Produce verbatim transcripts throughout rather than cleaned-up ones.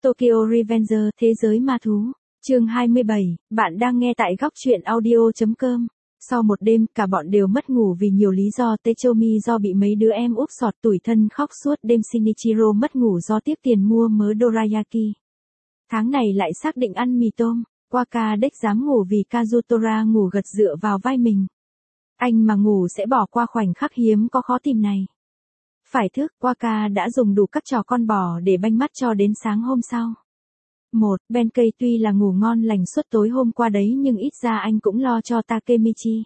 Tokyo Revenger, Thế giới ma thú. Chương hai mươi bảy, bạn đang nghe tại góc truyện audio chấm com. Sau một đêm, cả bọn đều mất ngủ vì nhiều lý do. Techomi do bị mấy đứa em úp sọt tủi thân khóc suốt đêm. Shinichiro mất ngủ do tiếc tiền mua mớ dorayaki. Tháng này lại xác định ăn mì tôm. Waka đếch dám ngủ vì Kazutora ngủ gật dựa vào vai mình. Anh mà ngủ sẽ bỏ qua khoảnh khắc hiếm có khó tìm này. Phải thức, Waka đã dùng đủ các trò con bò để banh mắt cho đến sáng hôm sau. Một, Benkei tuy là ngủ ngon lành suốt tối hôm qua đấy nhưng ít ra anh cũng lo cho Takemichi.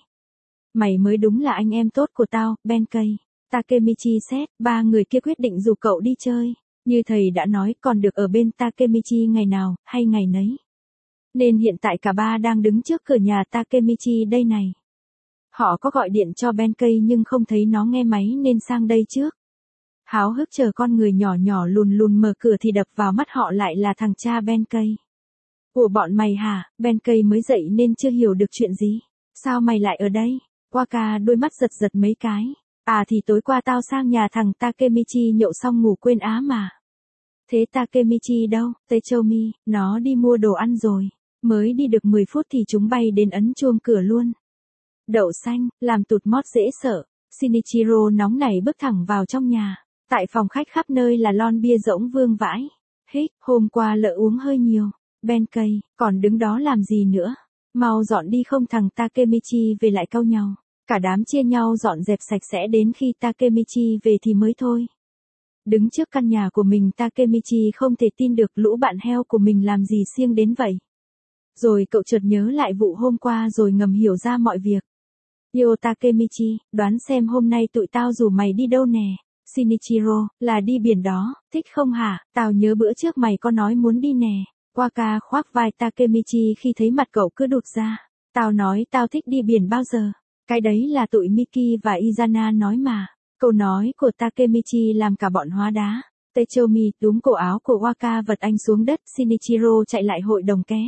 Mày mới đúng là anh em tốt của tao, Benkei. Takemichi xét, ba người kia quyết định rủ cậu đi chơi. Như thầy đã nói, còn được ở bên Takemichi ngày nào, hay ngày nấy. Nên hiện tại cả ba đang đứng trước cửa nhà Takemichi đây này. Họ có gọi điện cho Benkei nhưng không thấy nó nghe máy nên sang đây trước. Háo hức chờ con người nhỏ nhỏ lùn lùn mở cửa thì đập vào mắt họ lại là thằng cha Benkei. Của bọn mày hả? Benkei mới dậy nên chưa hiểu được chuyện gì. Sao mày lại ở đây? Waka đôi mắt giật giật mấy cái. À thì tối qua tao sang nhà thằng Takemichi nhậu xong ngủ quên á mà. Thế Takemichi đâu? Techomi, nó đi mua đồ ăn rồi. Mới đi được mười phút thì chúng bay đến ấn chuông cửa luôn. Đậu xanh, làm tụt mót dễ sợ. Shinichiro nóng nảy bước thẳng vào trong nhà. Tại phòng khách khắp nơi là lon bia rỗng vương vãi. Hích, hôm qua lỡ uống hơi nhiều. Benkei, còn đứng đó làm gì nữa? Mau dọn đi không thằng Takemichi về lại cau nhau. Cả đám chia nhau dọn dẹp sạch sẽ đến khi Takemichi về thì mới thôi. Đứng trước căn nhà của mình Takemichi không thể tin được lũ bạn heo của mình làm gì siêng đến vậy. Rồi cậu chợt nhớ lại vụ hôm qua rồi ngầm hiểu ra mọi việc. Yo Takemichi, đoán xem hôm nay tụi tao rủ mày đi đâu nè. Shinichiro, là đi biển đó, thích không hả? Tao nhớ bữa trước mày có nói muốn đi nè. Waka khoác vai Takemichi khi thấy mặt cậu cứ đụt ra. Tao nói tao thích đi biển bao giờ. Cái đấy là tụi Miki và Izana nói mà. Câu nói của Takemichi làm cả bọn hóa đá. Techomi túm cổ áo của Waka vật anh xuống đất. Shinichiro chạy lại hội đồng ké.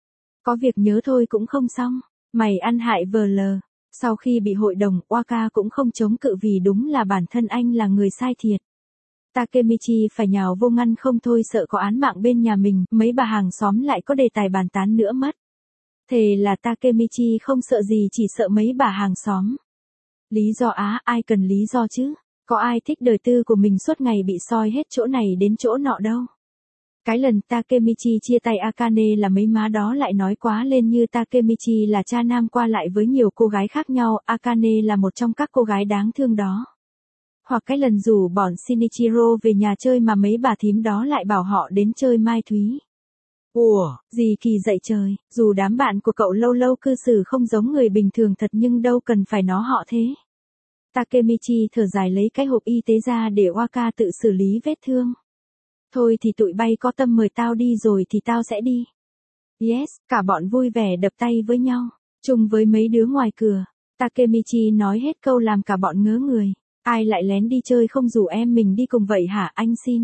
Có việc nhớ thôi cũng không xong. Mày ăn hại vờ lờ. Sau khi bị hội đồng, Waka cũng không chống cự vì đúng là bản thân anh là người sai thiệt. Takemichi phải nhào vô ngăn không thôi sợ có án mạng bên nhà mình, mấy bà hàng xóm lại có đề tài bàn tán nữa mất. Thề là Takemichi không sợ gì chỉ sợ mấy bà hàng xóm. Lý do á, ai cần lý do chứ? Có ai thích đời tư của mình suốt ngày bị soi hết chỗ này đến chỗ nọ đâu. Cái lần Takemichi chia tay Akane là mấy má đó lại nói quá lên như Takemichi là cha nam qua lại với nhiều cô gái khác nhau, Akane là một trong các cô gái đáng thương đó. Hoặc cái lần rủ bọn Shinichiro về nhà chơi mà mấy bà thím đó lại bảo họ đến chơi Mai Thúy. Ủa, gì kỳ dậy trời, dù đám bạn của cậu lâu lâu cư xử không giống người bình thường thật nhưng đâu cần phải nó họ thế. Takemichi thở dài lấy cái hộp y tế ra để Waka tự xử lý vết thương. Thôi thì tụi bay có tâm mời tao đi rồi thì tao sẽ đi. Yes, cả bọn vui vẻ đập tay với nhau, chung với mấy đứa ngoài cửa. Takemichi nói hết câu làm cả bọn ngớ người. Ai lại lén đi chơi không rủ em mình đi cùng vậy hả anh xin?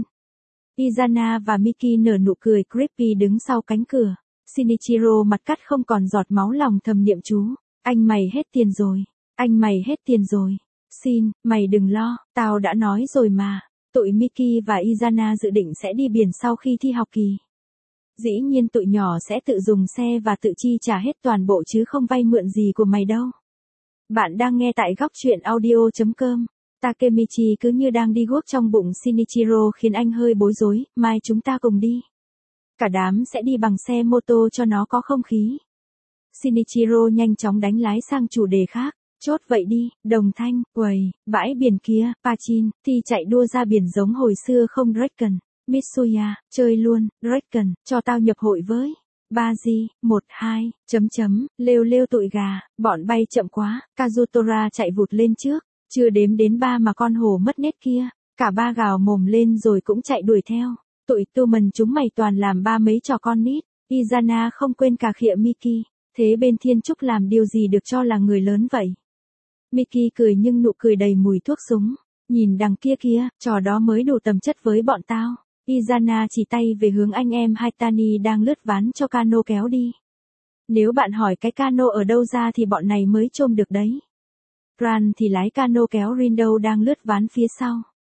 Izana và Miki nở nụ cười creepy đứng sau cánh cửa. Shinichiro mặt cắt không còn giọt máu lòng thầm niệm chú. Anh mày hết tiền rồi. Anh mày hết tiền rồi. Xin, mày đừng lo, tao đã nói rồi mà. Tụi Miki và Izana dự định sẽ đi biển sau khi thi học kỳ. Dĩ nhiên tụi nhỏ sẽ tự dùng xe và tự chi trả hết toàn bộ chứ không vay mượn gì của mày đâu. Bạn đang nghe tại góc truyện audio chấm com. Takemichi cứ như đang đi guốc trong bụng Shinichiro khiến anh hơi bối rối, mai chúng ta cùng đi. Cả đám sẽ đi bằng xe mô tô cho nó có không khí. Shinichiro nhanh chóng đánh lái sang chủ đề khác. Chốt vậy đi, Đồng Thanh, quầy, bãi biển kia, Pachin, thì chạy đua ra biển giống hồi xưa không Draken. Mitsuya, chơi luôn, Draken, cho tao nhập hội với. Baji, một, hai, chấm chấm, lêu lêu tụi gà, bọn bay chậm quá, Kazutora chạy vụt lên trước, chưa đếm đến ba mà con hổ mất nét kia, cả ba gào mồm lên rồi cũng chạy đuổi theo. Tụi Tumen chúng mày toàn làm ba mấy trò con nít, Izana không quên cà khịa Miki, thế bên Thiên Trúc làm điều gì được cho là người lớn vậy? Miki cười nhưng nụ cười đầy mùi thuốc súng. Nhìn đằng kia kia, trò đó mới đủ tầm chất với bọn tao. Izana chỉ tay về hướng anh em Haitani đang lướt ván cho cano kéo đi. Nếu bạn hỏi cái cano ở đâu ra thì bọn này mới trông được đấy. Ran thì lái cano kéo Rindo đang lướt ván phía sau.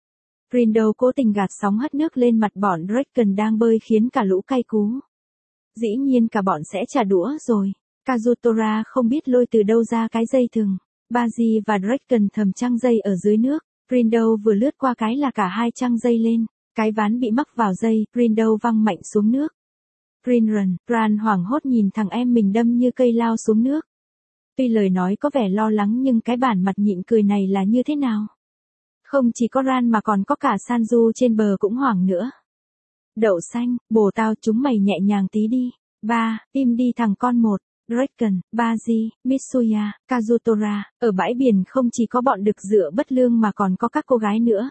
Rindo cố tình gạt sóng hất nước lên mặt bọn Draken đang bơi khiến cả lũ cay cú. Dĩ nhiên cả bọn sẽ trả đũa rồi. Kazutora không biết lôi từ đâu ra cái dây thừng. Baji và Draken thầm trăng dây ở dưới nước. Rindo vừa lướt qua cái là cả hai trăng dây lên. Cái ván bị mắc vào dây, Rindo văng mạnh xuống nước. Rinran, Ran hoảng hốt nhìn thằng em mình đâm như cây lao xuống nước. Tuy lời nói có vẻ lo lắng nhưng cái bản mặt nhịn cười này là như thế nào? Không chỉ có Ran mà còn có cả Sanju trên bờ cũng hoảng nữa. Đậu xanh, bồ tao chúng mày nhẹ nhàng tí đi. Ba, im đi thằng con một. Draken, Baji, Mitsuya, Kazutora, ở bãi biển không chỉ có bọn đực dựa bất lương mà còn có các cô gái nữa.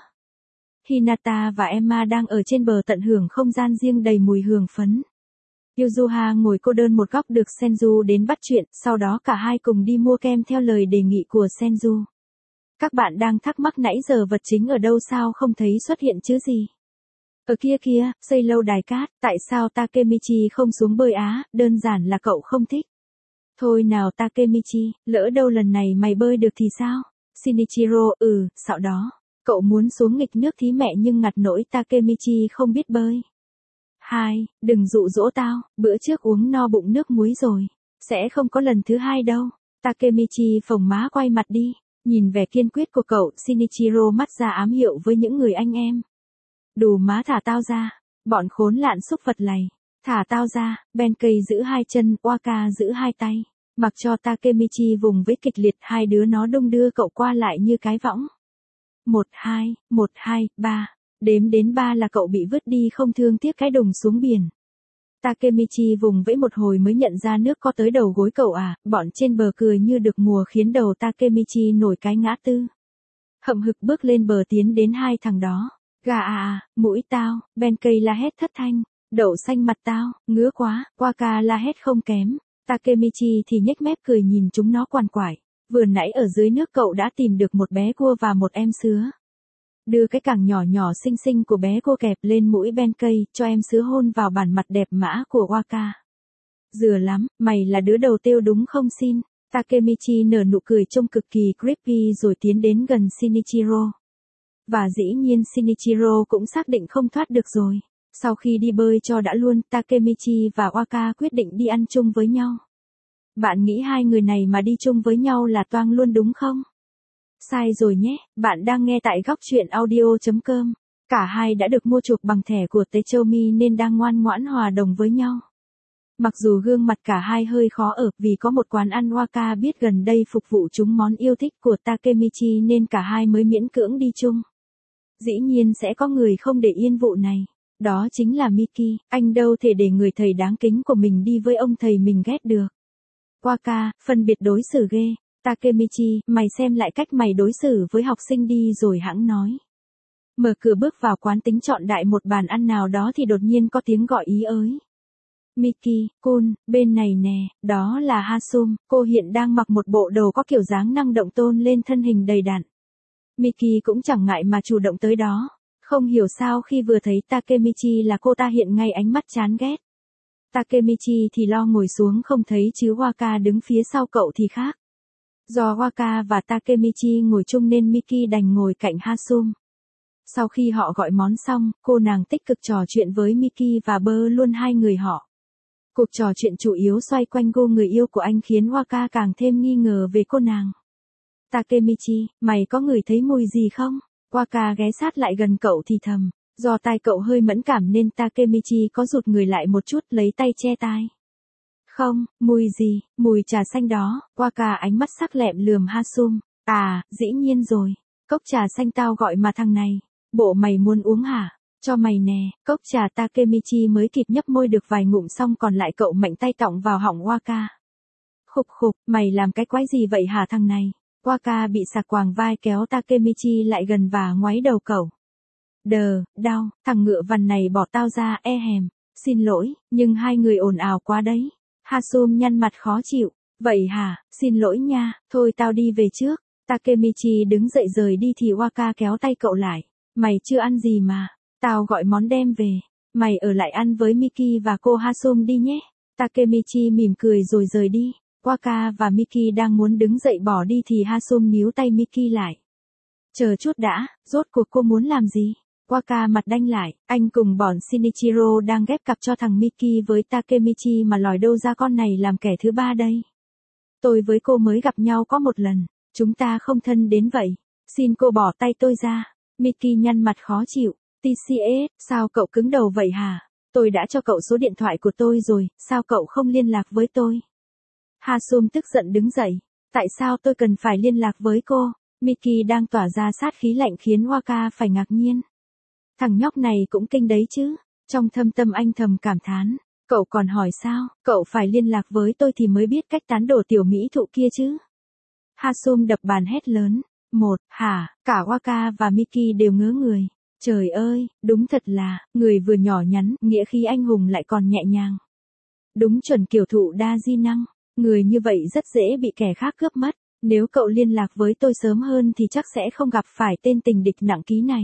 Hinata và Emma đang ở trên bờ tận hưởng không gian riêng đầy mùi hương phấn. Yuzuha ngồi cô đơn một góc được Senju đến bắt chuyện, sau đó cả hai cùng đi mua kem theo lời đề nghị của Senju. Các bạn đang thắc mắc nãy giờ vật chính ở đâu sao không thấy xuất hiện chứ gì? Ở kia kia, xây lâu đài cát, tại sao Takemichi không xuống bơi á, đơn giản là cậu không thích. Thôi nào Takemichi, lỡ đâu lần này mày bơi được thì sao? Shinichiro, ừ, xạo đó. Cậu muốn xuống nghịch nước thí mẹ nhưng ngặt nỗi Takemichi không biết bơi. Hai, đừng dụ dỗ tao, bữa trước uống no bụng nước muối rồi. Sẽ không có lần thứ hai đâu. Takemichi phồng má quay mặt đi. Nhìn vẻ kiên quyết của cậu, Shinichiro mắt ra ám hiệu với những người anh em. Đù má thả tao ra. Bọn khốn lạn xúc vật lầy. Thả tao ra, Benkei giữ hai chân, Waka giữ hai tay. Mặc cho Takemichi vùng với kịch liệt hai đứa nó đung đưa cậu qua lại như cái võng. Một hai, một hai, ba. Đếm đến ba là cậu bị vứt đi không thương tiếc cái đùng xuống biển. Takemichi vùng vẫy một hồi mới nhận ra nước có tới đầu gối cậu à, bọn trên bờ cười như được mùa khiến đầu Takemichi nổi cái ngã tư. Hậm hực bước lên bờ tiến đến hai thằng đó. Gà à à, mũi tao, Benkei la hét thất thanh. Đậu xanh mặt tao, ngứa quá, Waka la hét không kém. Takemichi thì nhếch mép cười nhìn chúng nó quằn quại. Vừa nãy ở dưới nước cậu đã tìm được một bé cua và một em sứa. Đưa cái càng nhỏ nhỏ xinh xinh của bé cua kẹp lên mũi Benkei, cho em sứa hôn vào bản mặt đẹp mã của Waka. Dừa lắm, mày là đứa đầu tiêu đúng không xin? Takemichi nở nụ cười trông cực kỳ creepy rồi tiến đến gần Shinichiro. Và dĩ nhiên Shinichiro cũng xác định không thoát được rồi. Sau khi đi bơi cho đã luôn, Takemichi và Waka quyết định đi ăn chung với nhau. Bạn nghĩ hai người này mà đi chung với nhau là toang luôn đúng không? Sai rồi nhé, bạn đang nghe tại góc truyện audio chấm com. Cả hai đã được mua chuộc bằng thẻ của Techomi nên đang ngoan ngoãn hòa đồng với nhau. Mặc dù gương mặt cả hai hơi khó ở vì có một quán ăn Waka biết gần đây phục vụ chúng món yêu thích của Takemichi nên cả hai mới miễn cưỡng đi chung. Dĩ nhiên sẽ có người không để yên vụ này. Đó chính là Miki, anh đâu thể để người thầy đáng kính của mình đi với ông thầy mình ghét được. Waka, phân biệt đối xử ghê. Takemichi, mày xem lại cách mày đối xử với học sinh đi rồi hãng nói. Mở cửa bước vào quán tính chọn đại một bàn ăn nào đó thì đột nhiên có tiếng gọi ý ới. Miki, Kun, bên này nè, đó là Hasum, cô hiện đang mặc một bộ đồ có kiểu dáng năng động tôn lên thân hình đầy đặn. Miki cũng chẳng ngại mà chủ động tới đó. Không hiểu sao khi vừa thấy Takemichi là cô ta hiện ngay ánh mắt chán ghét. Takemichi thì lo ngồi xuống không thấy chứ Waka đứng phía sau cậu thì khác. Do Waka và Takemichi ngồi chung nên Miki đành ngồi cạnh Hasum. Sau khi họ gọi món xong, cô nàng tích cực trò chuyện với Miki và bơ luôn hai người họ. Cuộc trò chuyện chủ yếu xoay quanh cô người yêu của anh khiến Waka càng thêm nghi ngờ về cô nàng. Takemichi, mày có ngửi thấy mùi gì không? Waka ghé sát lại gần cậu thì thầm. Do tai cậu hơi mẫn cảm nên Takemichi có rụt người lại một chút lấy tay che tai. Không, mùi gì, mùi trà xanh đó. Waka ánh mắt sắc lẹm lườm Hasum. À, dĩ nhiên rồi. Cốc trà xanh tao gọi mà thằng này. Bộ mày muốn uống hả? Cho mày nè. Cốc trà Takemichi mới kịp nhấp môi được vài ngụm xong còn lại cậu mạnh tay tọng vào họng Waka. Khục khục, mày làm cái quái gì vậy hả thằng này? Waka bị sạc quàng vai kéo Takemichi lại gần và ngoáy đầu cậu. Đờ, đau, thằng ngựa vằn này bỏ tao ra, e hèm. Xin lỗi, nhưng hai người ồn ào quá đấy. Hasum nhăn mặt khó chịu. Vậy hả, xin lỗi nha, thôi tao đi về trước. Takemichi đứng dậy rời đi thì Waka kéo tay cậu lại. Mày chưa ăn gì mà. Tao gọi món đem về. Mày ở lại ăn với Miki và cô Hasum đi nhé. Takemichi mỉm cười rồi rời đi. Waka và Miki đang muốn đứng dậy bỏ đi thì Hasum níu tay Miki lại. Chờ chút đã, rốt cuộc cô muốn làm gì? Waka mặt đanh lại, anh cùng bọn Shinichiro đang ghép cặp cho thằng Miki với Takemichi mà lòi đâu ra con này làm kẻ thứ ba đây. Tôi với cô mới gặp nhau có một lần, chúng ta không thân đến vậy. Xin cô bỏ tay tôi ra. Miki nhăn mặt khó chịu. tê xê ét, sao cậu cứng đầu vậy hả? Tôi đã cho cậu số điện thoại của tôi rồi, sao cậu không liên lạc với tôi? Hasum tức giận đứng dậy. Tại sao tôi cần phải liên lạc với cô? Miki đang tỏa ra sát khí lạnh khiến Waka phải ngạc nhiên. Thằng nhóc này cũng kinh đấy chứ. Trong thâm tâm anh thầm cảm thán. Cậu còn hỏi sao, cậu phải liên lạc với tôi thì mới biết cách tán đổ tiểu mỹ thụ kia chứ. Hasum đập bàn hét lớn. Một, hả, cả Waka và Miki đều ngớ người. Trời ơi, đúng thật là, người vừa nhỏ nhắn, nghĩa khí anh hùng lại còn nhẹ nhàng. Đúng chuẩn kiểu thụ đa di năng, người như vậy rất dễ bị kẻ khác cướp mất. Nếu cậu liên lạc với tôi sớm hơn thì chắc sẽ không gặp phải tên tình địch nặng ký này.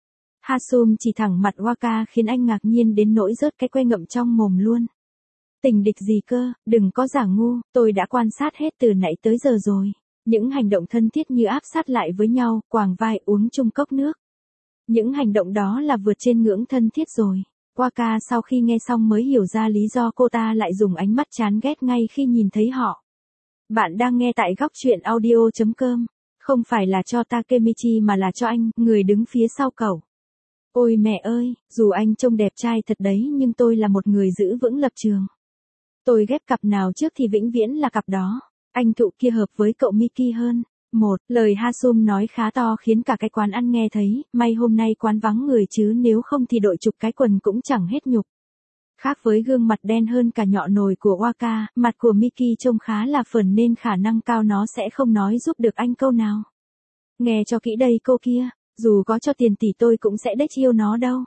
Hasum chỉ thẳng mặt Waka khiến anh ngạc nhiên đến nỗi rớt cái que ngậm trong mồm luôn. Tình địch gì cơ, đừng có giả ngu, tôi đã quan sát hết từ nãy tới giờ rồi. Những hành động thân thiết như áp sát lại với nhau, quàng vai uống chung cốc nước. Những hành động đó là vượt trên ngưỡng thân thiết rồi. Waka sau khi nghe xong mới hiểu ra lý do cô ta lại dùng ánh mắt chán ghét ngay khi nhìn thấy họ. Bạn đang nghe tại góc truyện audio chấm com. Không phải là cho Takemichi mà là cho anh, người đứng phía sau cậu. Ôi mẹ ơi, dù anh trông đẹp trai thật đấy nhưng tôi là một người giữ vững lập trường. Tôi ghép cặp nào trước thì vĩnh viễn là cặp đó. Anh thụ kia hợp với cậu Miki hơn. Một, lời Hasum nói khá to khiến cả cái quán ăn nghe thấy, may hôm nay quán vắng người chứ nếu không thì đội chụp cái quần cũng chẳng hết nhục. Khác với gương mặt đen hơn cả nhọ nồi của Waka, mặt của Miki trông khá là phởn nên khả năng cao nó sẽ không nói giúp được anh câu nào. Nghe cho kỹ đây cô kia, dù có cho tiền tỷ tôi cũng sẽ đếch yêu nó đâu.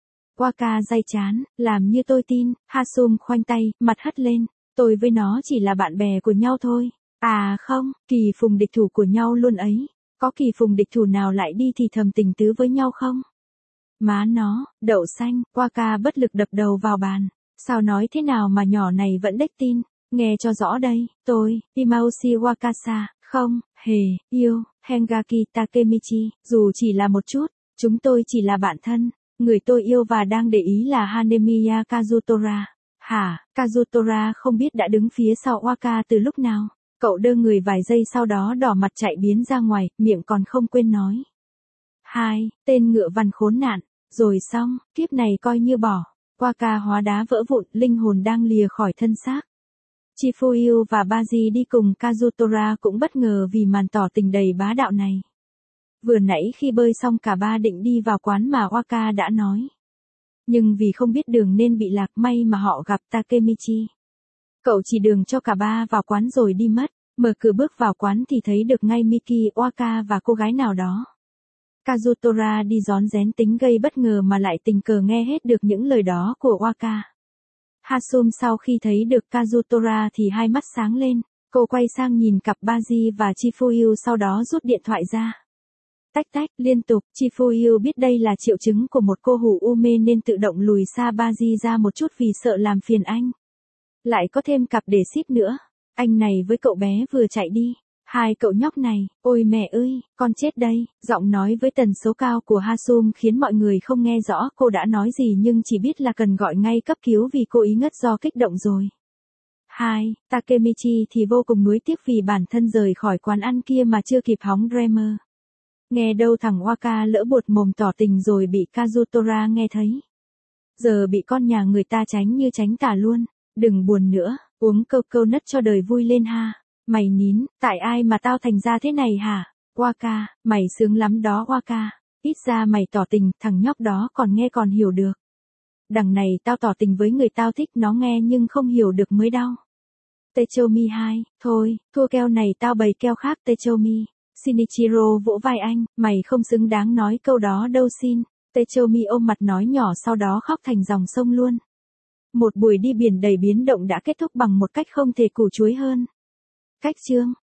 Waka day chán, làm như tôi tin, Hasum khoanh tay, mặt hất lên, tôi với nó chỉ là bạn bè của nhau thôi. À không, kỳ phùng địch thủ của nhau luôn ấy, có kỳ phùng địch thủ nào lại đi thì thầm tình tứ với nhau không? Má nó, đậu xanh, Waka bất lực đập đầu vào bàn, sao nói thế nào mà nhỏ này vẫn đếch tin, nghe cho rõ đây, tôi, Imaushi Wakasa, không, hề, yêu, Hengaki Takemichi, dù chỉ là một chút, chúng tôi chỉ là bạn thân, người tôi yêu và đang để ý là Hanemiya Kazutora. Hả, Kazutora không biết đã đứng phía sau Waka từ lúc nào. Cậu đơ người vài giây sau đó đỏ mặt chạy biến ra ngoài, miệng còn không quên nói. Hai, tên ngựa văn khốn nạn, rồi xong, kiếp này coi như bỏ. Waka hóa đá vỡ vụn, linh hồn đang lìa khỏi thân xác. Chifuyu và Baji đi cùng Kazutora cũng bất ngờ vì màn tỏ tình đầy bá đạo này. Vừa nãy khi bơi xong cả ba định đi vào quán mà Waka đã nói. Nhưng vì không biết đường nên bị lạc, may mà họ gặp Takemichi. Cậu chỉ đường cho cả ba vào quán rồi đi mất, mở cửa bước vào quán thì thấy được ngay Miki, Waka và cô gái nào đó. Kazutora đi rón rén tính gây bất ngờ mà lại tình cờ nghe hết được những lời đó của Waka. Hasum sau khi thấy được Kazutora thì hai mắt sáng lên, cô quay sang nhìn cặp Baji và Chifuyu sau đó rút điện thoại ra. Tách tách, liên tục, Chifuyu biết đây là triệu chứng của một cô hủ u mê nên tự động lùi xa Baji ra một chút vì sợ làm phiền anh. Lại có thêm cặp để ship nữa. Anh này với cậu bé vừa chạy đi. Hai cậu nhóc này, ôi mẹ ơi, con chết đây. Giọng nói với tần số cao của Hasum khiến mọi người không nghe rõ cô đã nói gì nhưng chỉ biết là cần gọi ngay cấp cứu vì cô ý ngất do kích động rồi. Hai, Takemichi thì vô cùng nuối tiếc vì bản thân rời khỏi quán ăn kia mà chưa kịp hóng Dreamer. Nghe đâu thằng Waka lỡ buột mồm tỏ tình rồi bị Kazutora nghe thấy. Giờ bị con nhà người ta tránh như tránh tà luôn. Đừng buồn nữa, uống câu câu nất cho đời vui lên ha. Mày nín, tại ai mà tao thành ra thế này hả? Waka, mày sướng lắm đó Waka. Ít ra mày tỏ tình, thằng nhóc đó còn nghe còn hiểu được. Đằng này tao tỏ tình với người tao thích nó nghe nhưng không hiểu được mới đau. Techomi hai, thôi, thua keo này tao bày keo khác Techomi. Shinichiro vỗ vai anh, mày không xứng đáng nói câu đó đâu xin. Techomi ôm mặt nói nhỏ sau đó khóc thành dòng sông luôn. Một buổi đi biển đầy biến động đã kết thúc bằng một cách không thể củ chuối hơn. Cách chương